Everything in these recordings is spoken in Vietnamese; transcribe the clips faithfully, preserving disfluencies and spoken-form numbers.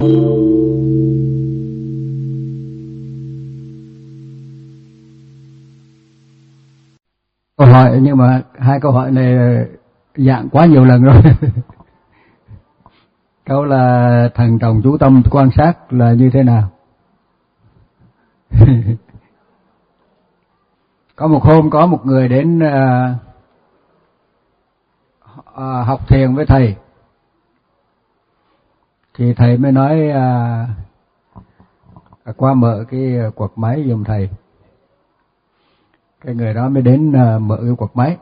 Câu hỏi, nhưng mà hai câu hỏi này dạng quá nhiều lần rồi. Câu là thần trọng chú tâm quan sát là như thế nào? Có một hôm có một người đến uh, uh, học thiền với thầy, thì thầy mới nói uh, qua mở cái quạt máy giùm thầy. Cái người đó mới đến uh, mở cái quạt máy.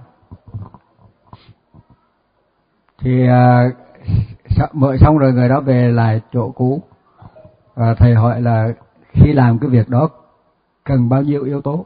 Thì uh, mở xong rồi người đó về lại chỗ cũ. Và thầy hỏi là khi làm cái việc đó cần bao nhiêu yếu tố?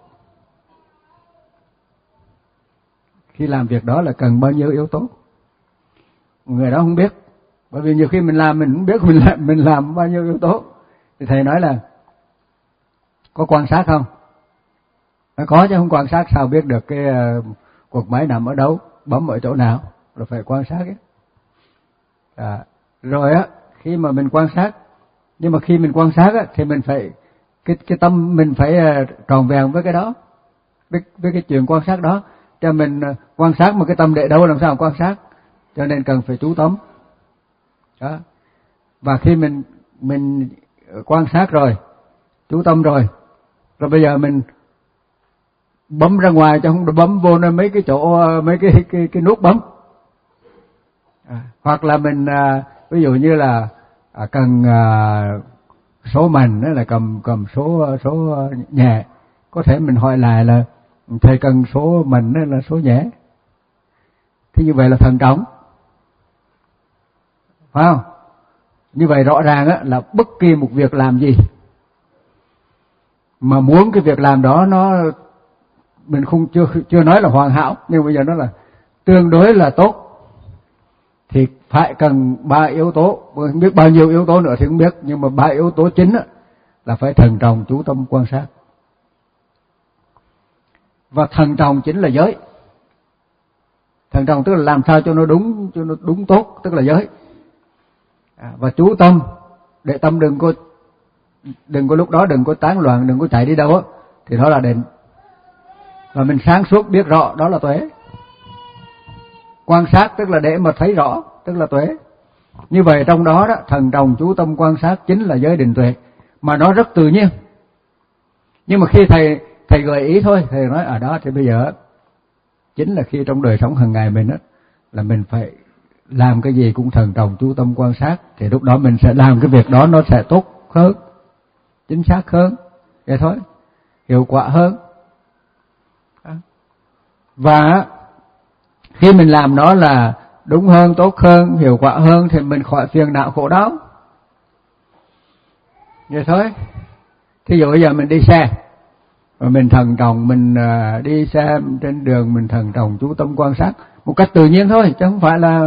Khi làm việc đó là cần bao nhiêu yếu tố? Người đó không biết. Bởi vì nhiều khi mình làm mình không biết mình làm, mình làm bao nhiêu yếu tố. Thì thầy nói là có quan sát không? Nó có chứ không quan sát sao biết được cái uh, cuộc máy nằm ở đâu, bấm ở chỗ nào, rồi phải quan sát ấy. À, rồi á, khi mà mình quan sát, nhưng mà khi mình quan sát á, thì mình phải cái cái tâm mình phải uh, tròn vẹn với cái đó, với, với cái chuyện quan sát đó. Cho mình uh, quan sát mà cái tâm để đâu làm sao quan sát, cho nên cần phải chú tâm. Đó. Và khi mình mình quan sát rồi, chú tâm rồi, rồi bây giờ mình bấm ra ngoài chứ không bấm vô nơi mấy cái chỗ mấy cái cái cái nút bấm. À, hoặc là mình à, ví dụ như là à, cần à, số mạnh đó là cầm cầm số số nhẹ, có thể mình hỏi lại là thầy cần số mạnh đó là số nhẹ. Thì như vậy là thần trọng, phải không? Như vậy rõ ràng á, là bất kỳ một việc làm gì mà muốn cái việc làm đó nó mình không chưa chưa nói là hoàn hảo, nhưng bây giờ nó là tương đối là tốt thì phải cần ba yếu tố, không biết bao nhiêu yếu tố nữa thì không biết, nhưng mà ba yếu tố chính á, là phải thần trọng chú tâm quan sát. Và thần trọng chính là giới. Thần trọng tức là làm sao cho nó đúng, cho nó đúng tốt, tức là giới. À, và chú tâm để tâm đừng có đừng có lúc đó đừng có tán loạn, đừng có chạy đi đâu á, thì đó là định. Và mình sáng suốt biết rõ, đó là tuệ. Quan sát tức là để mà thấy rõ, tức là tuệ. Như vậy trong đó đó, thần trọng chú tâm quan sát chính là giới định tuệ, mà nó rất tự nhiên. Nhưng mà khi thầy thầy gợi ý thôi, thầy nói ở đó thì bây giờ chính là khi trong đời sống hàng ngày mình á, là mình phải làm cái gì cũng thần trọng chú tâm quan sát, thì lúc đó mình sẽ làm cái việc đó nó sẽ tốt hơn, chính xác hơn, vậy thôi, hiệu quả hơn. Và khi mình làm nó là đúng hơn, tốt hơn, hiệu quả hơn thì mình khỏi phiền não khổ đau. Vậy thôi. Thí dụ bây giờ mình đi xe, và mình thần trọng, mình đi xe trên đường mình thần trọng chú tâm quan sát một cách tự nhiên thôi, chứ không phải là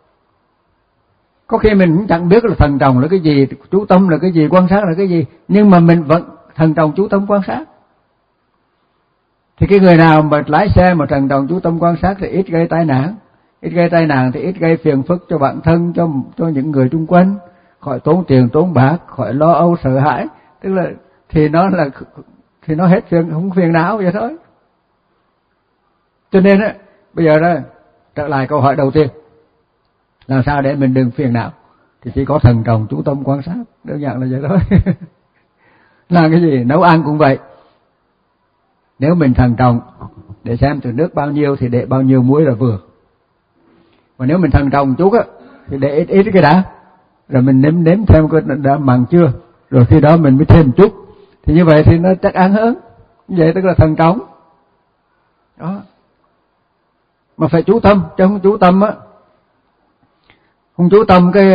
có khi mình cũng chẳng biết là thần trọng là cái gì, chú tâm là cái gì, quan sát là cái gì, nhưng mà mình vẫn thần trọng chú tâm quan sát. Thì cái người nào mà lái xe mà thần trọng chú tâm quan sát thì ít gây tai nạn, ít gây tai nạn thì ít gây phiền phức cho bản thân, cho cho những người xung quanh, khỏi tốn tiền tốn bạc, khỏi lo âu sợ hãi, tức là thì nó là thì nó hết phiền, không phiền não vậy thôi. Cho nên á, bây giờ đó trở lại câu hỏi đầu tiên, làm sao để mình đừng phiền não, thì chỉ có thần trọng chú tâm quan sát, đơn giản là vậy thôi. Làm cái gì, nấu ăn cũng vậy. Nếu mình thần trọng để xem từ nước bao nhiêu thì để bao nhiêu muối là vừa. Và nếu mình thần trọng chút á thì để ít ít cái đã, rồi mình nếm nếm thêm coi đã mặn chưa, rồi khi đó mình mới thêm chút. Thì như vậy thì nó chắc ăn hơn. Như vậy tức là thần trọng. Đó. Mà phải chú tâm, chứ không chú tâm á. Không chú tâm cái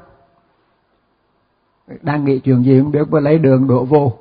đang nghĩ chuyện gì không biết mà lấy đường đổ vô.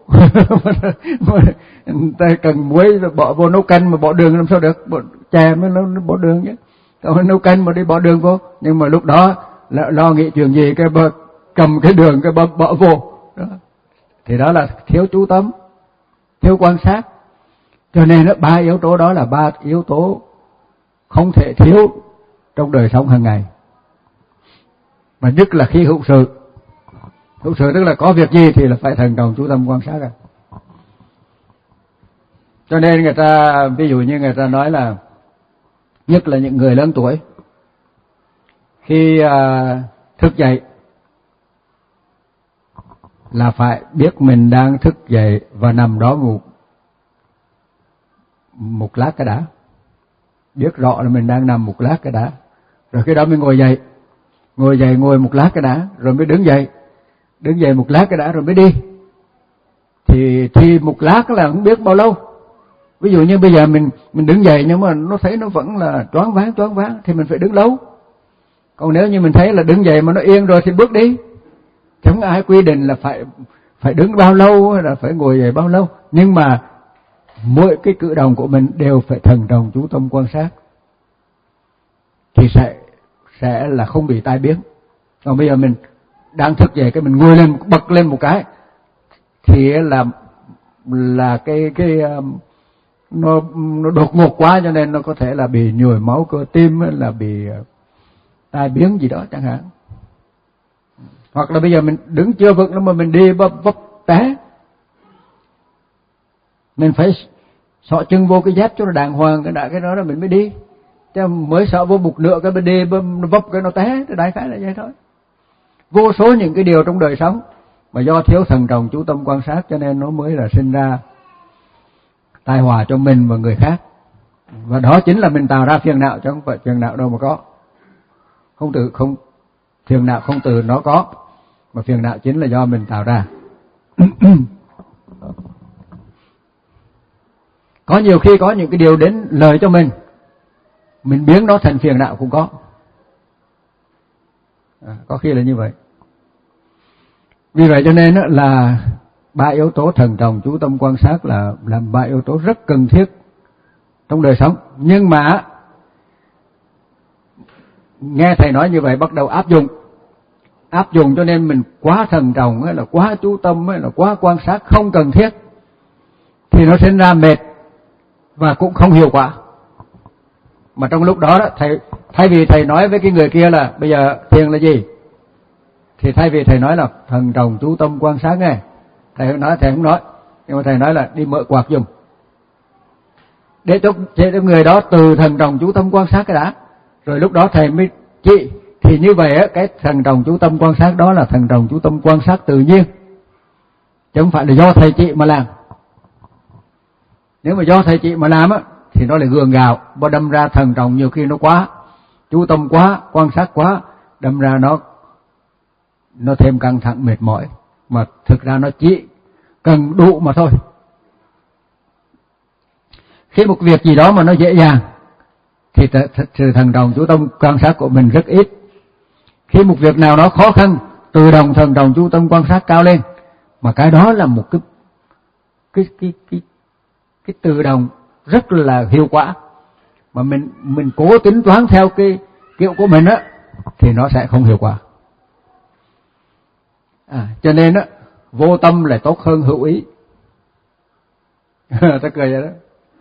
Ta cần muối rồi bỏ vô nấu canh mà bỏ đường làm sao được, bỏ chè mới nó bỏ đường chứ. Còn nấu canh mà đi bỏ đường vô, nhưng mà lúc đó lo, lo nghĩ chuyện gì cái bơ, cầm cái đường cái bơ, bỏ vô. Đó. Thì đó là thiếu chú tâm, thiếu quan sát. Cho nên đó, ba yếu tố đó là ba yếu tố không thể thiếu trong đời sống hàng ngày. Mà nhất là khi hữu sự Hữu sự tức là có việc gì thì là phải thần trọng chú tâm quan sát à. Cho nên người ta, ví dụ như người ta nói là, nhất là những người lớn tuổi, khi à, thức dậy là phải biết mình đang thức dậy và nằm đó một một lát cái đã. Biết rõ là mình đang nằm một lát cái đã. Rồi cái đó mới ngồi dậy. Ngồi dậy ngồi một lát cái đã, rồi mới đứng dậy. Đứng dậy một lát cái đã rồi mới đi. Thì thì một lát là không biết bao lâu. Ví dụ như bây giờ mình mình đứng dậy nhưng mà nó thấy nó vẫn là choáng váng choáng váng thì mình phải đứng lâu. Còn nếu như mình thấy là đứng dậy mà nó yên rồi thì bước đi. Chẳng ai quy định là phải phải đứng bao lâu hay là phải ngồi dậy bao lâu, nhưng mà mỗi cái cử động của mình đều phải thần trọng chú tâm quan sát thì sẽ sẽ là không bị tai biến. Còn bây giờ mình đang thức dậy cái mình ngồi lên bật lên một cái thì là là cái cái nó nó đột ngột quá, cho nên nó có thể là bị nhồi máu cơ tim, là bị tai biến gì đó chẳng hạn. Hoặc là bây giờ mình đứng chưa vững mà mình đi vấp vấp té, mình phải xỏ chân vô cái dép cho nó đàng hoàng cái đã cái đó là mình mới đi. Chứ mới xỏ vô một nửa cái bên đi nó vấp cái nó té, cái đại khái là vậy thôi. Vô số những cái điều trong đời sống mà do thiếu thần trọng chú tâm quan sát cho nên nó mới là sinh ra tai họa cho mình và người khác. Và đó chính là mình tạo ra phiền não, chứ không phải phiền não đâu mà có. Không từ không phiền não không từ nó có, mà phiền não chính là do mình tạo ra. Có nhiều khi có những cái điều đến lời cho mình, mình biến nó thành phiền não cũng có. À, có khi là như vậy. Vì vậy cho nên là ba yếu tố thần trọng chú tâm quan sát là làm ba yếu tố rất cần thiết trong đời sống. Nhưng mà nghe thầy nói như vậy bắt đầu áp dụng. Áp dụng cho nên mình quá thần trọng hay là quá chú tâm hay là quá quan sát không cần thiết thì nó sinh ra mệt và cũng không hiệu quả. Mà trong lúc đó, đó thầy thay vì thầy nói với cái người kia là bây giờ thiền là gì, thì thay vì thầy nói là thần trọng chú tâm quan sát nghe, thầy nói thầy không nói, nhưng mà thầy nói là đi mở quạt dùng để cho, để cho người đó từ thần trọng chú tâm quan sát cái đã, rồi lúc đó thầy mới chỉ. Thì như vậy á, cái thần trọng chú tâm quan sát đó là thần trọng chú tâm quan sát tự nhiên, chứ không phải là do thầy chị mà làm. Nếu mà do thầy chị mà làm á thì nó lại gượng gạo, và đâm ra thần trọng nhiều khi nó quá chú tâm quá, quan sát quá, đâm ra nó nó thêm căng thẳng mệt mỏi, mà thực ra nó chỉ cần đủ mà thôi. Khi một việc gì đó mà nó dễ dàng thì sự thần trọng chú tâm quan sát của mình rất ít. Khi một việc nào đó khó khăn, tự động thần trọng chú tâm quan sát cao lên, mà cái đó là một cái cái cái cái cái tự động rất là hiệu quả. Mà mình mình cố tính toán theo cái kiểu của mình á thì nó sẽ không hiệu quả. À, cho nên á vô tâm là tốt hơn hữu ý. Ta cười vậy đó.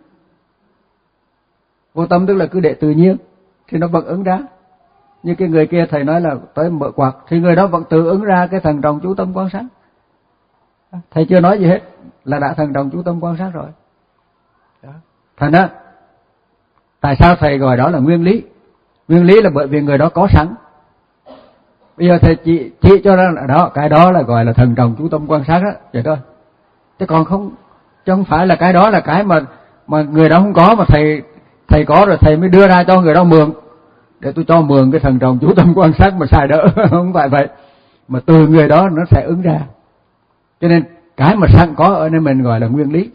Vô tâm tức là cứ để tự nhiên thì nó vẫn ứng ra. Như cái người kia thầy nói là tới mở quạt thì người đó vẫn tự ứng ra cái thần trọng chú tâm quan sát. Thầy chưa nói gì hết là đã thần trọng chú tâm quan sát rồi. Đó. Thành á, tại sao thầy gọi đó là nguyên lý? Nguyên lý là bởi vì người đó có sẵn. Bây giờ thầy chỉ, chỉ cho ra là đó, cái đó là gọi là thần trọng chú tâm quan sát đó, vậy thôi. Chứ còn không, chứ không phải là cái đó là cái mà mà người đó không có mà thầy thầy có rồi thầy mới đưa ra cho người đó mượn. Để tôi cho mượn cái thần trọng chú tâm quan sát mà xài đỡ, không phải vậy. Mà từ người đó nó sẽ ứng ra. Cho nên cái mà sẵn có ở nơi mình gọi là nguyên lý.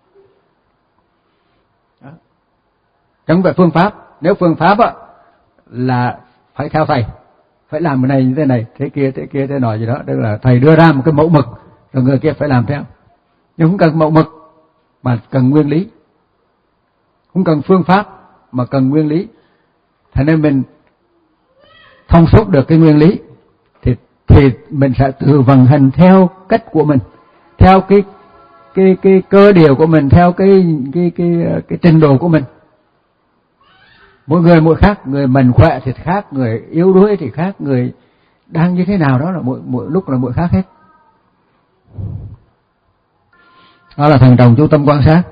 Đó. Chẳng phải phương pháp. Nếu phương pháp á, là phải theo thầy, phải làm cái này như thế này, thế kia, thế kia, thế nọ gì đó. Tức là thầy đưa ra một cái mẫu mực, rồi người kia phải làm theo. Nhưng không cần mẫu mực, mà cần nguyên lý. Không cần phương pháp, mà cần nguyên lý. Thế nên mình thông suốt được cái nguyên lý thì thì mình sẽ tự vận hành theo cách của mình, theo cái cái cái cơ điều của mình, theo cái cái cái cái trình độ của mình. Mỗi người mỗi khác, người mạnh khỏe thì khác, người yếu đuối thì khác, người đang như thế nào đó là mỗi mỗi lúc là mỗi khác hết. Đó là thần trọng chú tâm quan sát.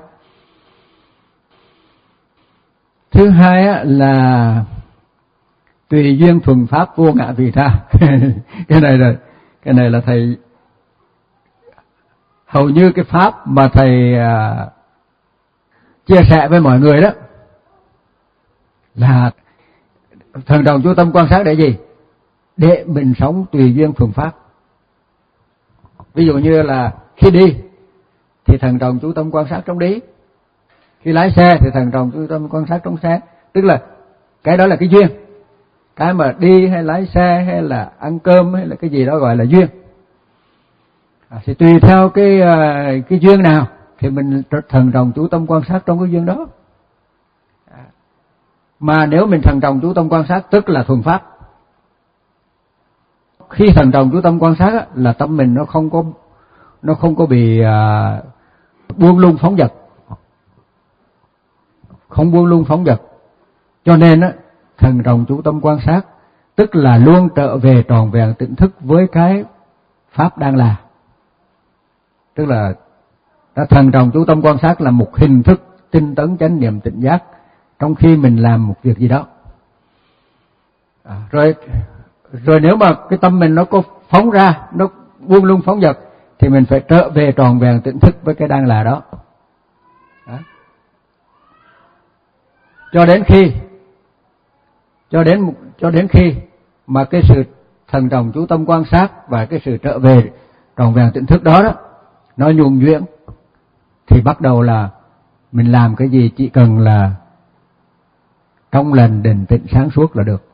Thứ hai á, là tùy duyên thuần pháp vô ngã vị tha. Cái này là cái này là thầy hầu như cái pháp mà thầy à, chia sẻ với mọi người đó là thần đồng chú tâm quan sát để gì? Để mình sống tùy duyên thuần pháp. Ví dụ như là khi đi thì thần đồng chú tâm quan sát trong đi, khi lái xe thì thần đồng chú tâm quan sát trong xe. Tức là cái đó là cái duyên, cái mà đi hay lái xe hay là ăn cơm hay là cái gì đó gọi là duyên. À, thì tùy theo cái cái duyên nào thì mình thần đồng chú tâm quan sát trong cái duyên đó. À, mà nếu mình thần đồng chú tâm quan sát tức là thuần pháp. Khi thần đồng chú tâm quan sát á, là tâm mình nó không có nó không có bị à, buông lung phóng dật, không buông lung phóng dật. Cho nên á, thần đồng chú tâm quan sát tức là luôn trở về tròn vẹn tỉnh thức với cái pháp đang là. Tức là thần đồng chú tâm quan sát là một hình thức tinh tấn chánh niệm tỉnh giác trong khi mình làm một việc gì đó. À, rồi rồi nếu mà cái tâm mình nó có phóng ra, nó buông lung phóng dật thì mình phải trở về tròn vẹn tỉnh thức với cái đang là đó. Đó. Cho đến khi cho đến cho đến khi mà cái sự thần đồng chú tâm quan sát và cái sự trở về tròn vẹn tỉnh thức đó đó nó nhuần nhuyễn thì bắt đầu là mình làm cái gì chỉ cần là trong lành định tĩnh sáng suốt là được.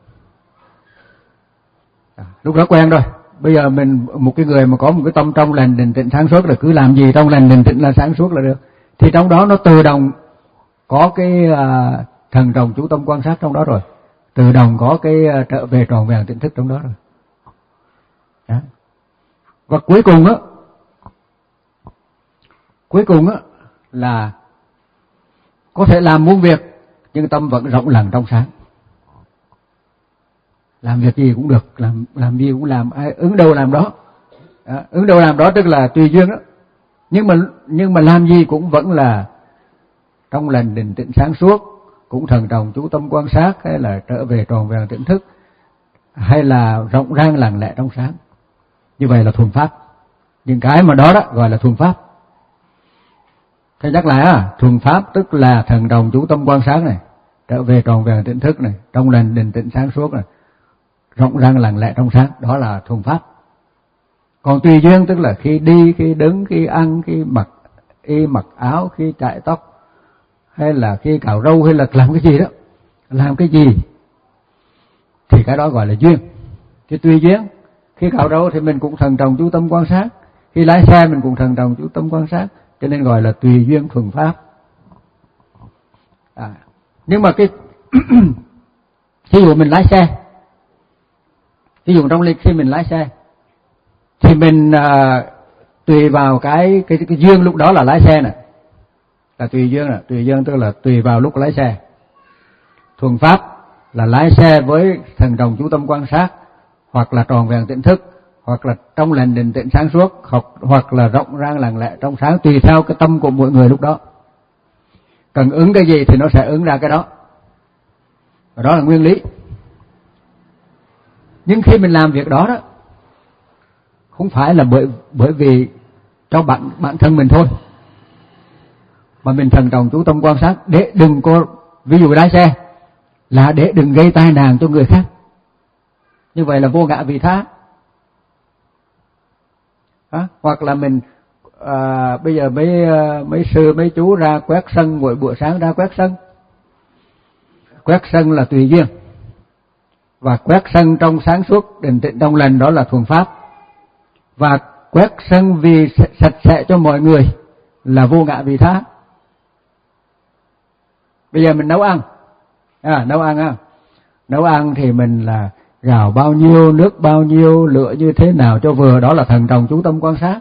À, lúc đó quen rồi. Bây giờ mình một cái người mà có một cái tâm trong lành định tĩnh sáng suốt là cứ làm gì trong lành định tĩnh là sáng suốt là được. Thì trong đó nó tự động có cái à, thần đồng chú tâm quan sát trong đó rồi. Tự động có cái à, trở về tròn vẹn tỉnh thức trong đó rồi. Đó. Và cuối cùng á Cuối cùng á là có thể làm muôn việc nhưng tâm vẫn rộng lặng trong sáng. Làm việc gì cũng được, làm làm gì cũng làm, ai ứng đâu làm đó. Đó, ứng đâu làm đó tức là tùy duyên đó. Nhưng mà nhưng mà làm gì cũng vẫn là trong lành định tĩnh sáng suốt, cũng thần đồng chú tâm quan sát, hay là trở về tròn vẹn tỉnh thức, hay là rộng rang lặng lẽ trong sáng. Như vậy là thuần pháp. Những cái mà đó đó gọi là thuần pháp. Thế nhắc lại á, thuần pháp tức là thần đồng chú tâm quan sát này, trở về tròn vẹn tỉnh thức này, trong lành định tĩnh sáng suốt này, rộng rang lặng lẽ trong sáng, đó là thuần pháp. Còn tùy duyên tức là khi đi, khi đứng, khi ăn, khi mặc y mặc áo, khi chải tóc, hay là khi cạo râu, hay là làm cái gì đó, làm cái gì thì cái đó gọi là duyên. Thì tùy duyên, khi cạo râu thì mình cũng thần đồng chú tâm quan sát, khi lái xe mình cũng thần đồng chú tâm quan sát, cho nên gọi là tùy duyên thuần pháp. À, nhưng mà cái ví dụ mình lái xe, ví dụ trong khi mình lái xe thì mình à, tùy vào cái, cái cái duyên lúc đó là lái xe này, là tùy duyên này, tùy duyên tức là tùy vào lúc lái xe. Thuần pháp là lái xe với thần đồng chú tâm quan sát, hoặc là tròn vẹn tỉnh thức, hoặc là trong lành định tĩnh sáng suốt, hoặc, hoặc là rộng rang lặng lẽ trong sáng, tùy theo cái tâm của mỗi người lúc đó. Cần ứng cái gì thì nó sẽ ứng ra cái đó. Và đó là nguyên lý. Nhưng khi mình làm việc đó đó, không phải là bởi bởi vì cho bản bản thân mình thôi, mà mình thần đồng chú tâm quan sát để đừng có, ví dụ lái xe là để đừng gây tai nạn cho người khác. Như vậy là vô ngã vị tha. À, hoặc là mình à, bây giờ mấy mấy sư mấy chú ra quét sân, mỗi buổi sáng ra quét sân. Quét sân là tùy duyên, và quét sân trong sáng suốt định tĩnh trong lành đó là thuần pháp. Và quét sân vì sạch sẽ cho mọi người là vô ngã vị tha. Bây giờ mình nấu ăn, à, nấu ăn á, nấu ăn thì mình là gạo bao nhiêu, nước bao nhiêu, lửa như thế nào cho vừa, đó là thần đồng chú tâm quan sát.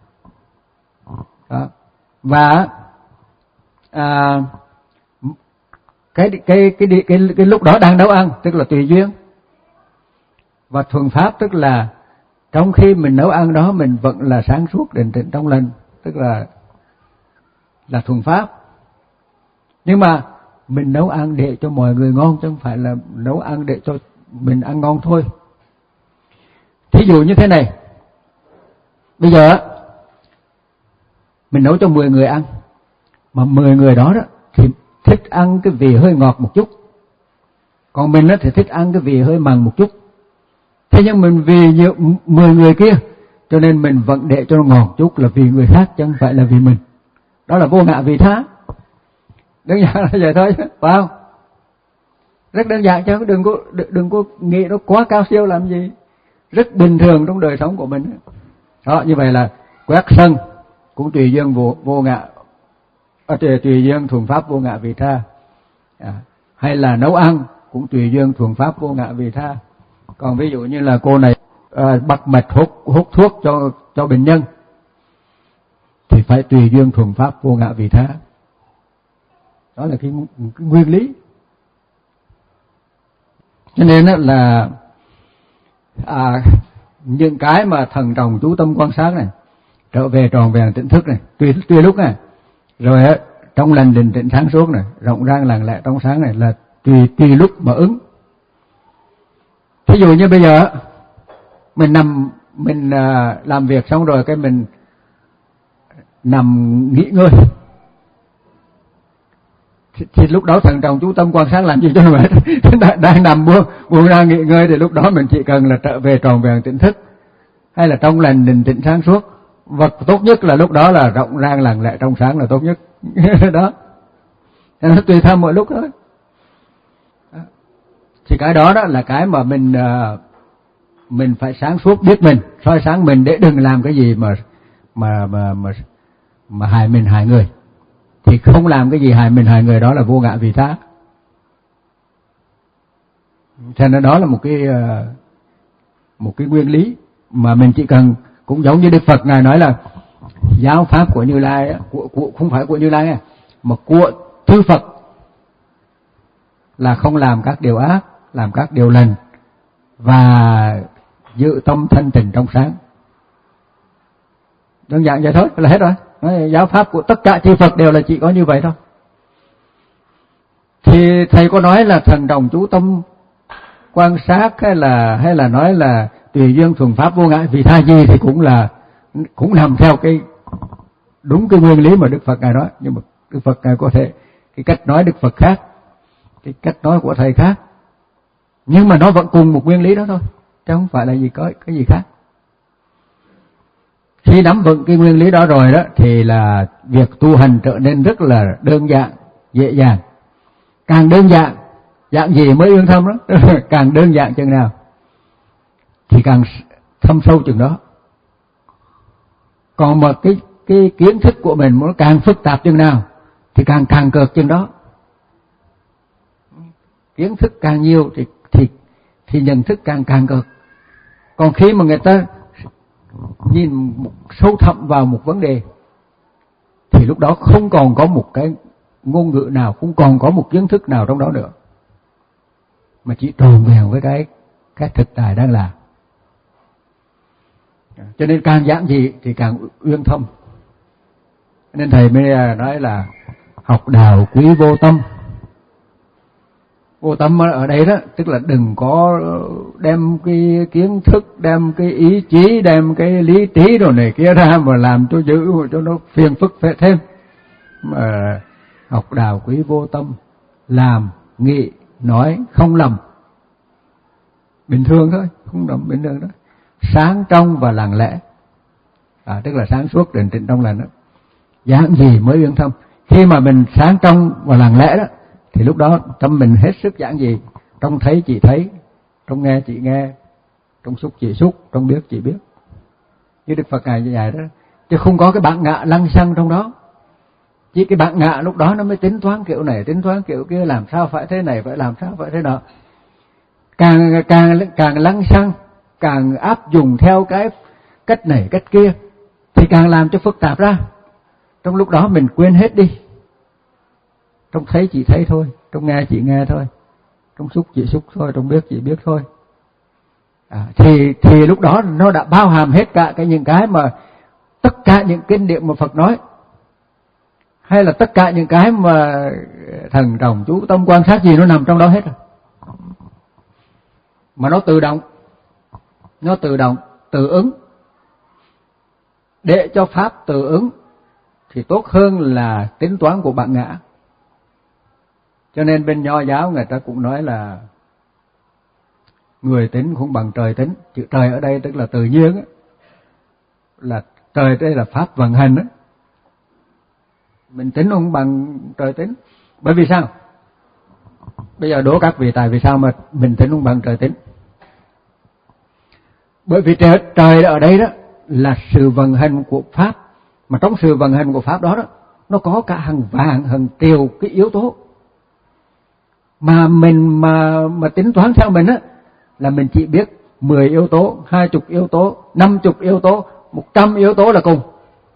Đó. Và à, cái, cái, cái, cái, cái, cái lúc đó đang nấu ăn tức là tùy duyên. Và thuần pháp tức là trong khi mình nấu ăn đó mình vẫn là sáng suốt định tĩnh trong lành, tức là là thuần pháp. Nhưng mà mình nấu ăn để cho mọi người ngon, chứ không phải là nấu ăn để cho mình ăn ngon thôi. Thí dụ như thế này, bây giờ mình nấu cho mười người ăn, mà mười người đó, đó thì thích ăn cái vị hơi ngọt một chút, còn mình thì thích ăn cái vị hơi mặn một chút. Thế nhưng mình vì nhiều, mười người kia, cho nên mình vẫn để cho nó ngọt chút là vì người khác, chứ không phải là vì mình. Đó là vô ngã vị tha. Đơn giản là vậy thôi, phải không? Rất đơn giản, chứ đừng có đừng có nghĩ nó quá cao siêu làm gì. Rất bình thường trong đời sống của mình. Đó, như vậy là quét sân cũng tùy duyên vô, vô ngã, à, tùy, tùy duyên thuần pháp vô ngã vị tha. À, hay là nấu ăn cũng tùy duyên thuần pháp vô ngã vị tha. Còn ví dụ như là cô này à, bắt mạch hút hút thuốc cho cho bệnh nhân thì phải tùy duyên thuần pháp vô ngã vị tha. Đó là cái, cái nguyên lý. Cho nên là à, những cái mà thần trọng chú tâm quan sát này, trở về tròn vẹn tỉnh thức này, tùy tùy lúc này, rồi á trong lành định tĩnh sáng suốt này, rộng rang lặng lẽ trong sáng này là tùy tùy lúc mà ứng. Thí dụ như bây giờ mình nằm mình à, làm việc xong rồi cái mình nằm nghỉ ngơi, thì, thì lúc đó thần trọng chú tâm quan sát làm gì cho nó mệt. đang, đang nằm buông buông ra nghỉ ngơi thì lúc đó mình chỉ cần là trở về tròn vẹn tỉnh thức, hay là trong lành định tĩnh sáng suốt. Vật tốt nhất là lúc đó là rộng rang lặng lẽ trong sáng là tốt nhất. Đó, nó tùy theo mọi lúc thôi. Thì cái đó đó là cái mà mình mình phải sáng suốt biết mình, soi sáng mình để đừng làm cái gì mà mà mà mà mà hại mình hại người. Thì không làm cái gì hại mình hại người, đó là vô ngã vị tha. Cho nên đó là một cái một cái nguyên lý mà mình chỉ cần, cũng giống như Đức Phật ngài nói là giáo pháp của Như Lai, của, của không phải của Như Lai mà của chư Phật là không làm các điều ác, làm các điều lành và giữ tâm thanh tịnh trong sáng. Đơn giản vậy thôi là hết rồi. Nói giáo pháp của tất cả chư Phật đều là chỉ có như vậy thôi. Thì thầy có nói là thần đồng chú tâm quan sát, hay là hay là nói là tùy duyên thuần pháp vô ngã vị tha gì, thì cũng là cũng nằm theo cái đúng cái nguyên lý mà Đức Phật ngài nói. Nhưng mà Đức Phật ngài có thể cái cách nói Đức Phật khác, cái cách nói của thầy khác, nhưng mà nó vẫn cùng một nguyên lý đó thôi, chứ không phải là gì có cái gì khác. Khi nắm vững cái nguyên lý đó rồi đó thì là việc tu hành trở nên rất là đơn giản, dễ dàng. Càng đơn giản, dạng gì mới yên tâm đó. Càng đơn giản chừng nào thì càng thâm sâu chừng đó. Còn mà cái cái kiến thức của mình nó càng phức tạp chừng nào thì càng càng cợt chừng đó. Kiến thức càng nhiều thì thì thì nhận thức càng càng cợt. Còn khi mà người ta nhìn sâu thẳm vào một vấn đề thì lúc đó không còn có một cái ngôn ngữ nào, không còn có một kiến thức nào trong đó nữa, mà chỉ tròn vẹn với cái cái thực tại đang là. Cho nên càng giảng gì thì càng uyên thâm. Nên thầy mới nói là học đạo quý vô tâm. Vô tâm ở đây đó, tức là đừng có đem cái kiến thức, đem cái ý chí, đem cái lý trí đồ này kia ra mà làm cho dữ, cho nó phiền phức phải thêm. Mà học đạo quý vô tâm, làm, nghĩ, nói không lầm, bình thường thôi, không lầm, bình thường đó. Sáng trong và lặng lẽ, à, tức là sáng suốt định tĩnh trong lành đó. Giảng gì mới uyên thâm. Khi mà mình sáng trong và lặng lẽ đó thì lúc đó tâm mình hết sức giảng gì. Trong thấy chỉ thấy, trong nghe chỉ nghe, trong xúc chỉ xúc, trong biết chỉ biết. Như Đức Phật ngài dạy đó, chứ không có cái bản ngã lăng xăng trong đó. Chỉ cái bản ngã lúc đó nó mới tính toán kiểu này, tính toán kiểu kia, làm sao phải thế này, phải làm sao phải thế nọ. Càng càng càng lăng xăng, càng áp dụng theo cái cách này cách kia thì càng làm cho phức tạp ra. Trong lúc đó mình quên hết đi. Trong thấy chỉ thấy thôi, trong nghe chỉ nghe thôi, trong xúc chỉ xúc thôi, trong biết chỉ biết thôi. À, thì thì lúc đó nó đã bao hàm hết cả cái những cái mà tất cả những kinh điển mà Phật nói. hay là tất cả những cái mà thần trọng chú tâm quan sát gì nó nằm trong đó hết rồi. Mà nó tự động, nó tự động, tự ứng. Để cho pháp tự ứng thì tốt hơn là tính toán của bản ngã. Cho nên bên Nho giáo người ta cũng nói là người tính không bằng trời tính. Chữ trời ở đây tức là tự nhiên ấy. Là trời đây là pháp vận hành ấy. Mình tính không bằng trời tính. Bởi vì sao? Bây giờ đố các vị tại vì sao mà mình tính không bằng trời tính? Bởi vì trời, trời ở đây đó là sự vận hành của pháp. Mà trong sự vận hành của pháp đó đó, nó có cả hàng vạn, hàng triệu cái yếu tố. Mà mình mà mà tính toán theo mình á là mình chỉ biết mười yếu tố, hai mươi yếu tố, năm mươi yếu tố, một trăm yếu tố là cùng.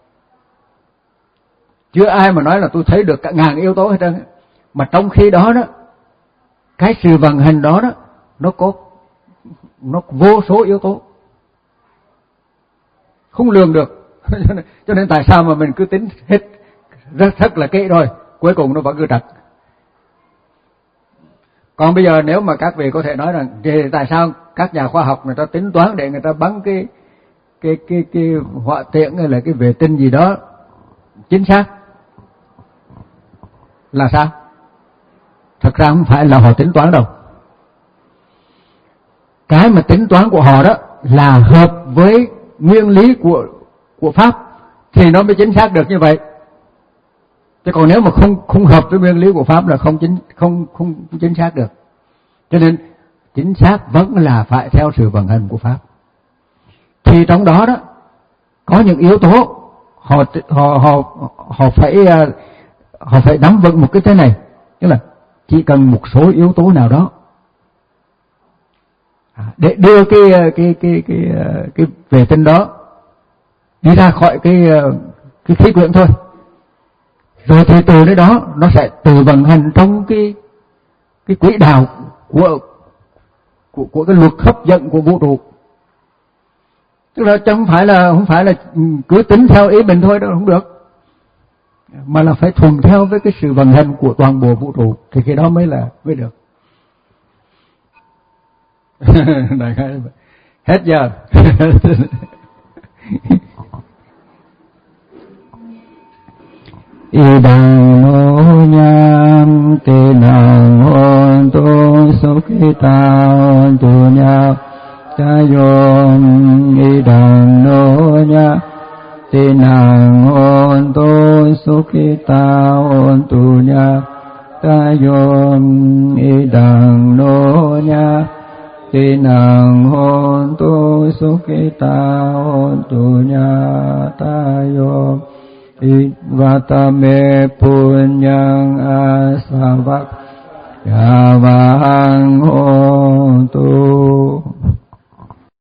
Chưa ai mà nói là tôi thấy được cả ngàn yếu tố hết trơn. Mà trong khi đó đó, cái sự vận hành đó đó, nó có nó có vô số yếu tố, không lường được. Cho nên tại sao mà mình cứ tính hết rất rất là kỹ rồi, cuối cùng nó vẫn cứ trật. Còn bây giờ nếu mà các vị có thể nói rằng tại sao các nhà khoa học người ta tính toán để người ta bắn cái cái cái cái hỏa tiễn hay là cái vệ tinh gì đó chính xác là sao? Thật ra không phải là họ tính toán đâu. Cái mà tính toán của họ đó là hợp với nguyên lý của của pháp thì nó mới chính xác được như vậy. Chứ còn nếu mà không không hợp với nguyên lý của pháp là không chính không không chính xác được. Cho nên chính xác vẫn là phải theo sự vận hành của pháp. Thì trong đó đó có những yếu tố họ họ họ họ phải họ phải nắm vững một cái thế này, tức là chỉ cần một số yếu tố nào đó để đưa cái cái cái cái cái vệ tinh đó đi ra khỏi cái cái khí quyển thôi, rồi thì từ nơi đó nó sẽ tự vận hành trong cái cái quỹ đạo của của của cái luật hấp dẫn của vũ trụ. Tức là không phải là không phải là cứ tính theo ý mình thôi đâu, không được, mà là phải thuần theo với cái sự vận hành của toàn bộ vũ trụ thì cái đó mới là mới được. Hết giờ. Idang no nham te nang hon tu sukita hon tu nya cha yom idang no nya te nang hon tu sukita hon tu nya cha yom idang no nya te nang hon tu sukita hon tu nya ta yom Vatame punyang asavak yavang hontu.